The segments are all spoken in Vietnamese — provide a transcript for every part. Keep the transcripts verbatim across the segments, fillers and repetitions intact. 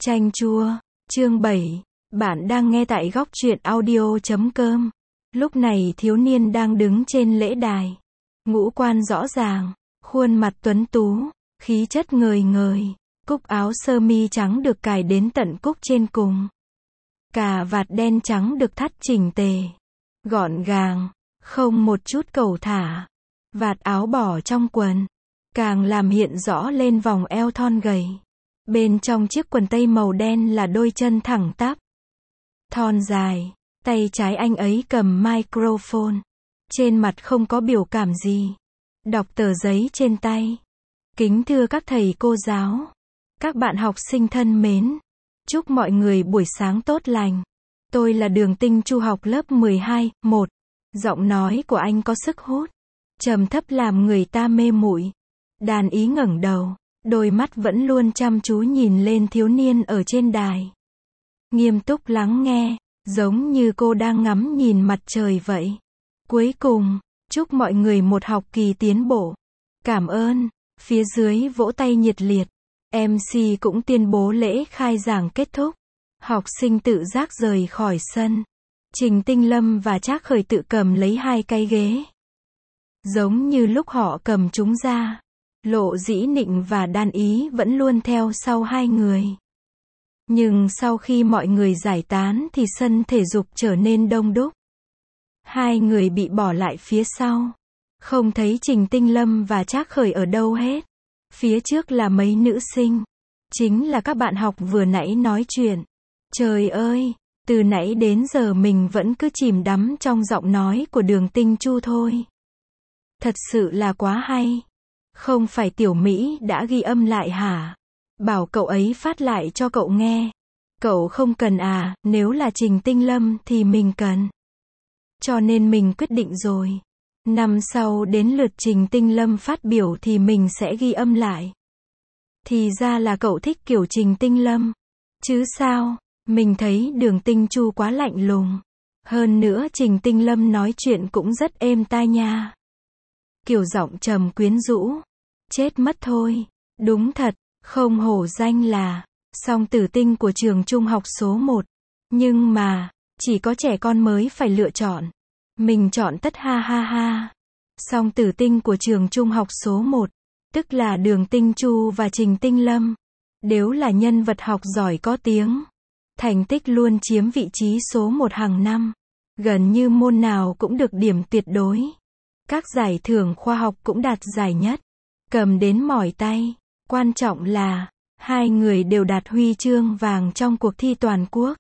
Chanh chua, chương bảy. Bạn đang nghe tại góc truyện audio chấm com. Lúc này thiếu niên đang đứng trên lễ đài. Ngũ quan rõ ràng, khuôn mặt tuấn tú, khí chất ngời ngời. Cúc áo sơ mi trắng được cài đến tận cúc trên cùng. Cà vạt đen trắng được thắt chỉnh tề, gọn gàng, không một chút cẩu thả. Vạt áo bỏ trong quần, càng làm hiện rõ lên vòng eo thon gầy. Bên trong chiếc quần tây màu đen là đôi chân thẳng tắp, thon dài. Tay trái anh ấy cầm microphone. Trên mặt không có biểu cảm gì. Đọc tờ giấy trên tay. Kính thưa các thầy cô giáo, các bạn học sinh thân mến. Chúc mọi người buổi sáng tốt lành. Tôi là Đường Tinh Chu, học lớp mười hai, một. Giọng nói của anh có sức hút, trầm thấp làm người ta mê muội. Đàn ý ngẩng đầu, đôi mắt vẫn luôn chăm chú nhìn lên thiếu niên ở trên đài. Nghiêm túc lắng nghe, giống như cô đang ngắm nhìn mặt trời vậy. Cuối cùng, chúc mọi người một học kỳ tiến bộ. Cảm ơn. Phía dưới vỗ tay nhiệt liệt. em xê cũng tuyên bố lễ khai giảng kết thúc. Học sinh tự giác rời khỏi sân. Trình Tinh Lâm và Trác Khởi tự cầm lấy hai cái ghế. Giống như lúc họ cầm chúng ra, Lộ Dĩ Nịnh và Đan Ý vẫn luôn theo sau hai người. Nhưng sau khi mọi người giải tán thì sân thể dục trở nên đông đúc. Hai người bị bỏ lại phía sau. Không thấy Trình Tinh Lâm và Trác Khởi ở đâu hết. Phía trước là mấy nữ sinh. Chính là các bạn học vừa nãy nói chuyện. Trời ơi, từ nãy đến giờ mình vẫn cứ chìm đắm trong giọng nói của Đường Tinh Chu thôi. Thật sự là quá hay. Không phải Tiểu Mỹ đã ghi âm lại hả? Bảo cậu ấy phát lại cho cậu nghe. Cậu không cần à, nếu là Trình Tinh Lâm thì mình cần. Cho nên mình quyết định rồi. Năm sau đến lượt Trình Tinh Lâm phát biểu thì mình sẽ ghi âm lại. Thì ra là cậu thích kiểu Trình Tinh Lâm. Chứ sao, mình thấy Đường Tinh Chu quá lạnh lùng. Hơn nữa Trình Tinh Lâm nói chuyện cũng rất êm tai nha. Kiểu giọng trầm quyến rũ. Chết mất thôi. Đúng thật, không hổ danh là song tử tinh của trường trung học số một. Nhưng mà, chỉ có trẻ con mới phải lựa chọn. Mình chọn tất ha ha ha. Song tử tinh của trường trung học số một, tức là Đường Tinh Chu và Trình Tinh Lâm, đều là nhân vật học giỏi có tiếng. Thành tích luôn chiếm vị trí số một hàng năm. Gần như môn nào cũng được điểm tuyệt đối. Các giải thưởng khoa học cũng đạt giải nhất. Cầm đến mỏi tay. Quan trọng là, hai người đều đạt huy chương vàng trong cuộc thi toàn quốc.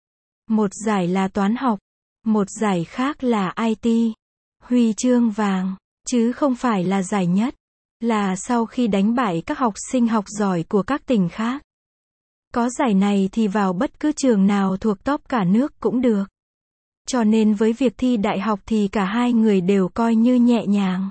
Một giải là toán học, một giải khác là i tê. Huy chương vàng, chứ không phải là giải nhất. Là sau khi đánh bại các học sinh học giỏi của các tỉnh khác. Có giải này thì vào bất cứ trường nào thuộc top cả nước cũng được. Cho nên với việc thi đại học thì cả hai người đều coi như nhẹ nhàng.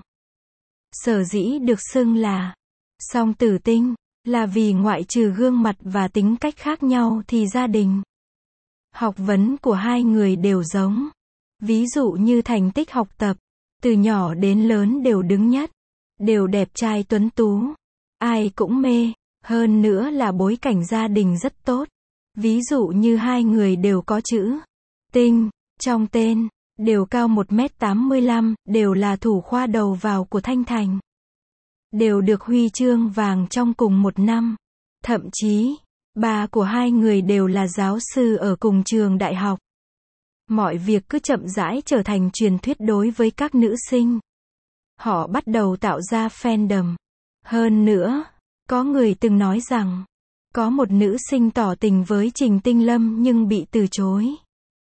Sở dĩ được xưng là song tử tinh, là vì ngoại trừ gương mặt và tính cách khác nhau thì gia đình, học vấn của hai người đều giống. Ví dụ như thành tích học tập, từ nhỏ đến lớn đều đứng nhất, đều đẹp trai tuấn tú, ai cũng mê. Hơn nữa là bối cảnh gia đình rất tốt. Ví dụ như hai người đều có chữ tinh trong tên, đều cao một mét tám mươi lăm, đều là thủ khoa đầu vào của Thanh Thành. Đều được huy chương vàng trong cùng một năm. Thậm chí, ba của hai người đều là giáo sư ở cùng trường đại học. Mọi việc cứ chậm rãi trở thành truyền thuyết đối với các nữ sinh. Họ bắt đầu tạo ra fandom. Hơn nữa, có người từng nói rằng, có một nữ sinh tỏ tình với Trình Tinh Lâm nhưng bị từ chối.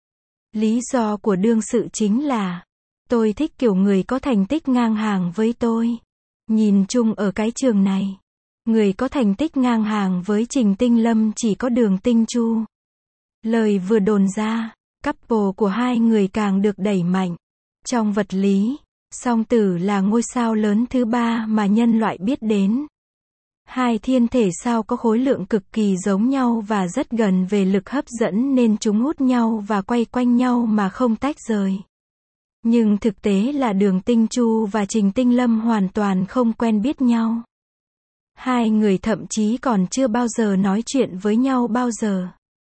Lý do của đương sự chính là, tôi thích kiểu người có thành tích ngang hàng với tôi. Nhìn chung ở cái trường này, người có thành tích ngang hàng với Trình Tinh Lâm chỉ có Đường Tinh Chu. Lời vừa đồn ra, couple của hai người càng được đẩy mạnh. Trong vật lý, song tử là ngôi sao lớn thứ ba mà nhân loại biết đến. Hai thiên thể sao có khối lượng cực kỳ giống nhau và rất gần về lực hấp dẫn nên chúng hút nhau và quay quanh nhau mà không tách rời. Nhưng thực tế là Đường Tinh Chu và Trình Tinh Lâm hoàn toàn không quen biết nhau. Hai người thậm chí còn chưa bao giờ nói chuyện với nhau bao giờ.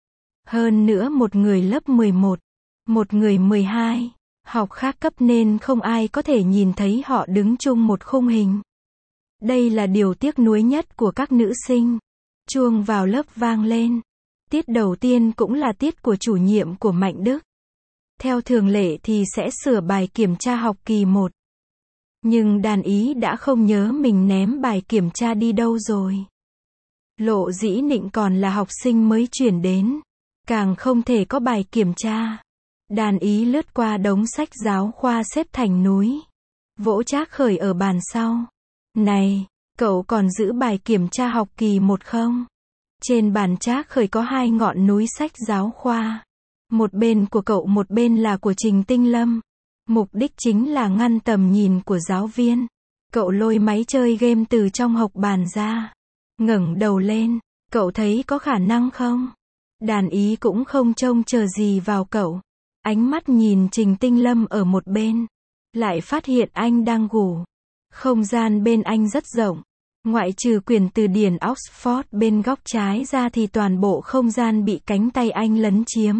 Hơn nữa một người lớp mười một, một người mười hai, học khác cấp nên không ai có thể nhìn thấy họ đứng chung một khung hình. Đây là điều tiếc nuối nhất của các nữ sinh. Chuông vào lớp vang lên. Tiết đầu tiên cũng là tiết của chủ nhiệm của Mạnh Đức. Theo thường lệ thì sẽ sửa bài kiểm tra học kỳ một. Nhưng Đàn Ý đã không nhớ mình ném bài kiểm tra đi đâu rồi. Lộ Dĩ Nịnh còn là học sinh mới chuyển đến, càng không thể có bài kiểm tra. Đàn Ý lướt qua đống sách giáo khoa xếp thành núi, vỗ Trác Khởi ở bàn sau. Này, cậu còn giữ bài kiểm tra học kỳ một không? Trên bàn Trác Khởi có hai ngọn núi sách giáo khoa. Một bên của cậu, một bên là của Trình Tinh Lâm. Mục đích chính là ngăn tầm nhìn của giáo viên. Cậu lôi máy chơi game từ trong hộc bàn ra, ngẩng đầu lên. Cậu thấy có khả năng không? Đàn Ý cũng không trông chờ gì vào cậu. Ánh mắt nhìn Trình Tinh Lâm ở một bên, lại phát hiện anh đang ngủ. Không gian bên anh rất rộng. Ngoại trừ quyển từ điển Oxford bên góc trái ra thì toàn bộ không gian bị cánh tay anh lấn chiếm.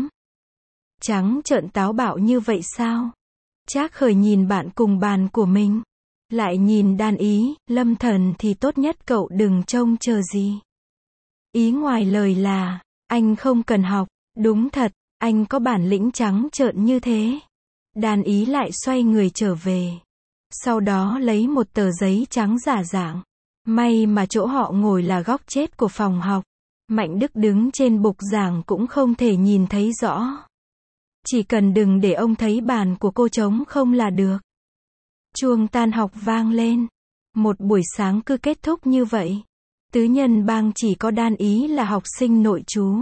Trắng trợn táo bạo như vậy sao? Trác Khởi nhìn bạn cùng bàn của mình, lại nhìn Đàn Ý. Lâm Thần thì tốt nhất cậu đừng trông chờ gì. Ý ngoài lời là, anh không cần học. Đúng thật, anh có bản lĩnh trắng trợn như thế. Đàn Ý lại xoay người trở về. Sau đó lấy một tờ giấy trắng giả dạng. May mà chỗ họ ngồi là góc chết của phòng học. Mạnh Đức đứng trên bục giảng cũng không thể nhìn thấy rõ. Chỉ cần đừng để ông thấy bàn của cô trống không là được. Chuông tan học vang lên. Một buổi sáng cứ kết thúc như vậy. Tứ nhân bang chỉ có Đan Ý là học sinh nội trú,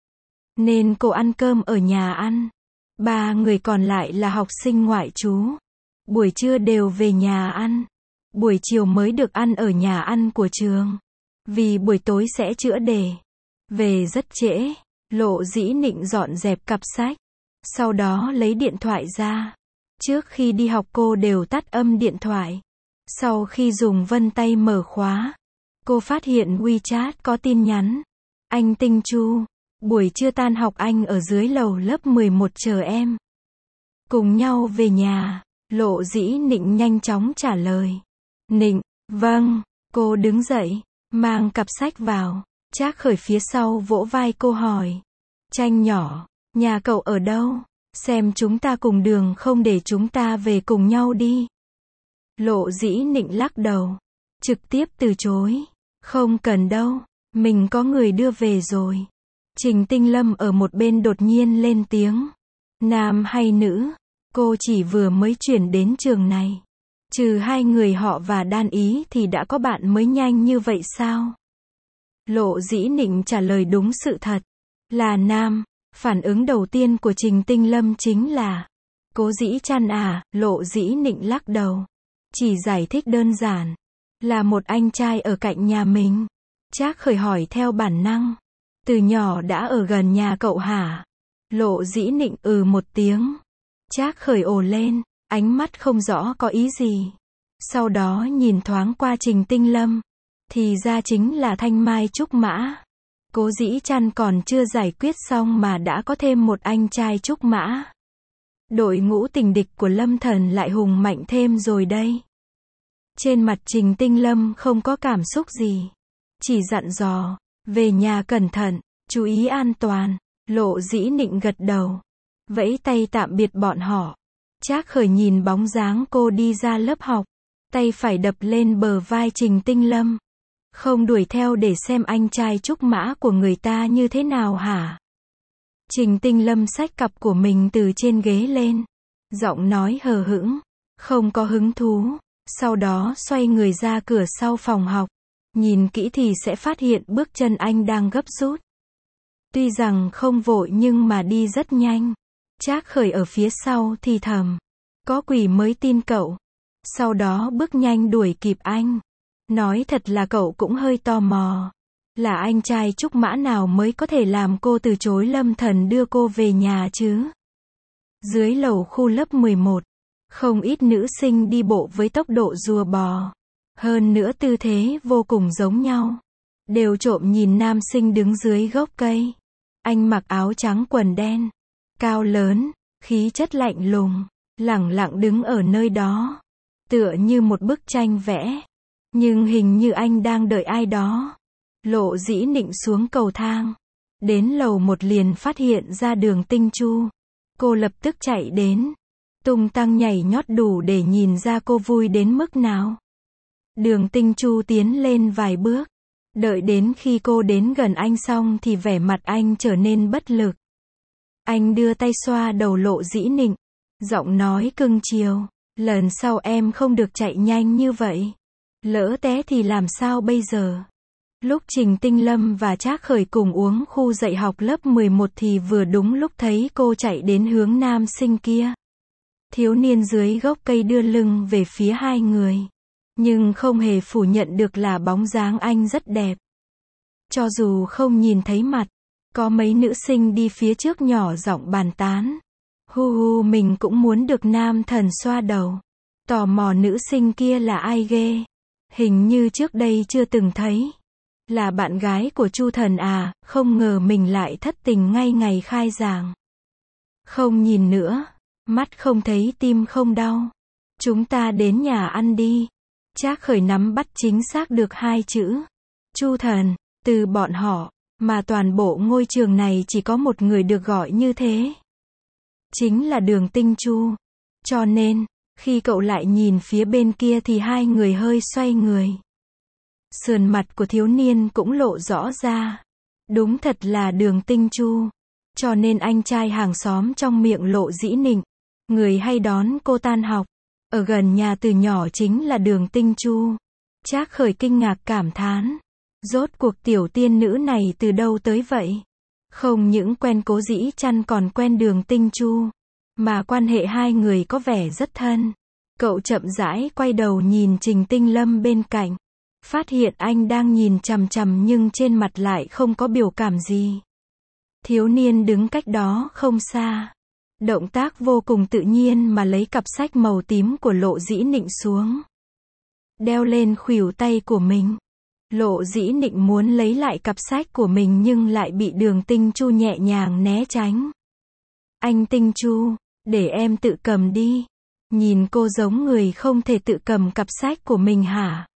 nên cô ăn cơm ở nhà ăn. Ba người còn lại là học sinh ngoại trú. Buổi trưa đều về nhà ăn. Buổi chiều mới được ăn ở nhà ăn của trường. Vì buổi tối sẽ chữa đề. Về rất trễ. Lộ Dĩ Nịnh dọn dẹp cặp sách. Sau đó lấy điện thoại ra. Trước khi đi học cô đều tắt âm điện thoại. Sau khi dùng vân tay mở khóa, cô phát hiện WeChat có tin nhắn. Anh Tinh Chu, buổi trưa tan học anh ở dưới lầu lớp mười một chờ em. Cùng nhau về nhà. Lộ Dĩ Nịnh nhanh chóng trả lời. Nịnh, vâng. Cô đứng dậy, mang cặp sách vào. Trác Khởi phía sau vỗ vai cô hỏi. Tranh nhỏ, nhà cậu ở đâu? Xem chúng ta cùng đường không, để chúng ta về cùng nhau đi. Lộ Dĩ Nịnh lắc đầu, trực tiếp từ chối. Không cần đâu, mình có người đưa về rồi. Trình Tinh Lâm ở một bên đột nhiên lên tiếng. Nam hay nữ? Cô chỉ vừa mới chuyển đến trường này. Trừ hai người họ và Đan Ý thì đã có bạn mới nhanh như vậy sao? Lộ Dĩ Nịnh trả lời đúng sự thật. Là nam. Phản ứng đầu tiên của Trình Tinh Lâm chính là, Cố Dĩ Trăn à? Lộ Dĩ Nịnh lắc đầu. Chỉ giải thích đơn giản. Là một anh trai ở cạnh nhà mình. Trác Khởi hỏi theo bản năng. Từ nhỏ đã ở gần nhà cậu hả? Lộ Dĩ Nịnh ừ một tiếng. Trác Khởi ồ lên, ánh mắt không rõ có ý gì. Sau đó nhìn thoáng qua Trình Tinh Lâm. Thì ra chính là Thanh Mai Trúc Mã. Cố Dĩ Trăn còn chưa giải quyết xong mà đã có thêm một anh trai Trúc Mã. Đội ngũ tình địch của Lâm Thần lại hùng mạnh thêm rồi đây. Trên mặt Trình Tinh Lâm không có cảm xúc gì. Chỉ dặn dò, về nhà cẩn thận, chú ý an toàn. Lộ Dĩ Nịnh gật đầu, vẫy tay tạm biệt bọn họ. Trác Khởi nhìn bóng dáng cô đi ra lớp học, tay phải đập lên bờ vai Trình Tinh Lâm. Không đuổi theo để xem anh trai Trúc Mã của người ta như thế nào hả? Trình Tinh Lâm xách cặp của mình từ trên ghế lên, giọng nói hờ hững, không có hứng thú. Sau đó xoay người ra cửa sau phòng học. Nhìn kỹ thì sẽ phát hiện bước chân anh đang gấp rút. Tuy rằng không vội nhưng mà đi rất nhanh. Trác Khởi ở phía sau thì thầm, có quỷ mới tin cậu. Sau đó bước nhanh đuổi kịp anh. Nói thật là cậu cũng hơi tò mò. Là anh trai Trúc Mã nào mới có thể làm cô từ chối Lâm Thần đưa cô về nhà chứ? Dưới lầu khu lớp mười một, không ít nữ sinh đi bộ với tốc độ rùa bò. Hơn nữa tư thế vô cùng giống nhau. Đều trộm nhìn nam sinh đứng dưới gốc cây. Anh mặc áo trắng quần đen. Cao lớn, khí chất lạnh lùng, lẳng lặng đứng ở nơi đó. Tựa như một bức tranh vẽ. Nhưng hình như anh đang đợi ai đó. Lộ Dĩ Nịnh xuống cầu thang. Đến lầu một liền phát hiện ra Đường Tinh Chu. Cô lập tức chạy đến. Tung tăng nhảy nhót đủ để nhìn ra cô vui đến mức nào. Đường Tinh Chu tiến lên vài bước. Đợi đến khi cô đến gần anh xong thì vẻ mặt anh trở nên bất lực. Anh đưa tay xoa đầu Lộ Dĩ Nịnh. Giọng nói cưng chiều. Lần sau em không được chạy nhanh như vậy. Lỡ té thì làm sao bây giờ? Lúc Trình Tinh Lâm và Trác Khởi cùng uống khu dạy học lớp mười một thì vừa đúng lúc thấy cô chạy đến hướng nam sinh kia. Thiếu niên dưới gốc cây đưa lưng về phía hai người. Nhưng không hề phủ nhận được là bóng dáng anh rất đẹp. Cho dù không nhìn thấy mặt, có mấy nữ sinh đi phía trước nhỏ giọng bàn tán. Hu hu mình cũng muốn được nam thần xoa đầu. Tò mò nữ sinh kia là ai ghê. Hình như trước đây chưa từng thấy. Là bạn gái của Chu Thần à, không ngờ mình lại thất tình ngay ngày khai giảng. Không nhìn nữa, mắt không thấy tim không đau. Chúng ta đến nhà ăn đi. Trác Khởi nắm bắt chính xác được hai chữ. Chu Thần, từ bọn họ, mà toàn bộ ngôi trường này chỉ có một người được gọi như thế. Chính là Đường Tinh Chu. Cho nên, khi cậu lại nhìn phía bên kia thì hai người hơi xoay người. Sườn mặt của thiếu niên cũng lộ rõ ra. Đúng thật là Đường Tinh Chu. Cho nên anh trai hàng xóm trong miệng Lộ Dĩ Nịnh, người hay đón cô tan học, ở gần nhà từ nhỏ chính là Đường Tinh Chu. Trác Khởi kinh ngạc cảm thán. Rốt cuộc tiểu tiên nữ này từ đâu tới vậy? Không những quen Cố Dĩ Chăn còn quen Đường Tinh Chu. Mà quan hệ hai người có vẻ rất thân. Cậu chậm rãi quay đầu nhìn Trình Tinh Lâm bên cạnh. Phát hiện anh đang nhìn chằm chằm nhưng trên mặt lại không có biểu cảm gì. Thiếu niên đứng cách đó không xa. Động tác vô cùng tự nhiên mà lấy cặp sách màu tím của Lộ Dĩ Nịnh xuống. Đeo lên khuỷu tay của mình. Lộ Dĩ Nịnh muốn lấy lại cặp sách của mình nhưng lại bị Đường Tinh Chu nhẹ nhàng né tránh. Anh Tinh Chu, để em tự cầm đi. Nhìn cô giống người không thể tự cầm cặp sách của mình hả?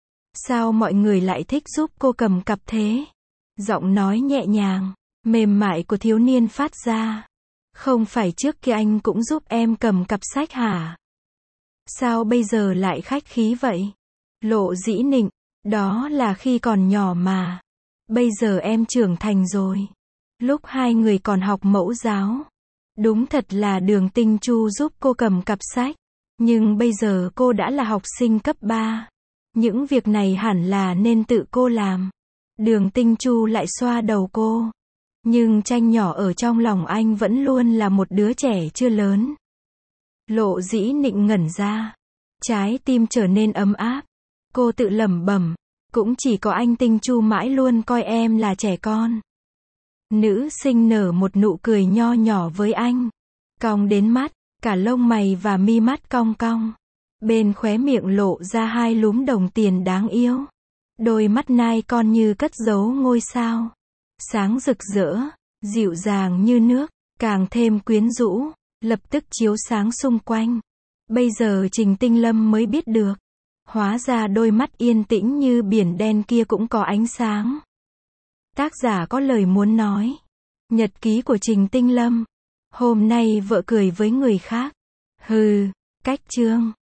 Sao mọi người lại thích giúp cô cầm cặp thế? Giọng nói nhẹ nhàng, mềm mại của thiếu niên phát ra. Không phải trước kia anh cũng giúp em cầm cặp sách hả? Sao bây giờ lại khách khí vậy? Lộ Dĩ Nịnh, đó là khi còn nhỏ mà. Bây giờ em trưởng thành rồi. Lúc hai người còn học mẫu giáo. Đúng thật là Đường Tinh Chu giúp cô cầm cặp sách. Nhưng bây giờ cô đã là học sinh cấp ba. Những việc này hẳn là nên tự cô làm. Đường Tinh Chu lại xoa đầu cô. Nhưng Tranh nhỏ ở trong lòng anh vẫn luôn là một đứa trẻ chưa lớn. Lộ Dĩ Nịnh ngẩn ra. Trái tim trở nên ấm áp. Cô tự lẩm bẩm. Cũng chỉ có anh Tinh Chu mãi luôn coi em là trẻ con. Nữ sinh nở một nụ cười nho nhỏ với anh. Cong đến mắt, cả lông mày và mi mắt cong cong. Bên khóe miệng lộ ra hai lúm đồng tiền đáng yêu. Đôi mắt nai con như cất giấu ngôi sao. Sáng rực rỡ, dịu dàng như nước, càng thêm quyến rũ, lập tức chiếu sáng xung quanh. Bây giờ Trình Tinh Lâm mới biết được. Hóa ra đôi mắt yên tĩnh như biển đen kia cũng có ánh sáng. Tác giả có lời muốn nói. Nhật ký của Trình Tinh Lâm. Hôm nay vợ cười với người khác. Hừ, cách chương.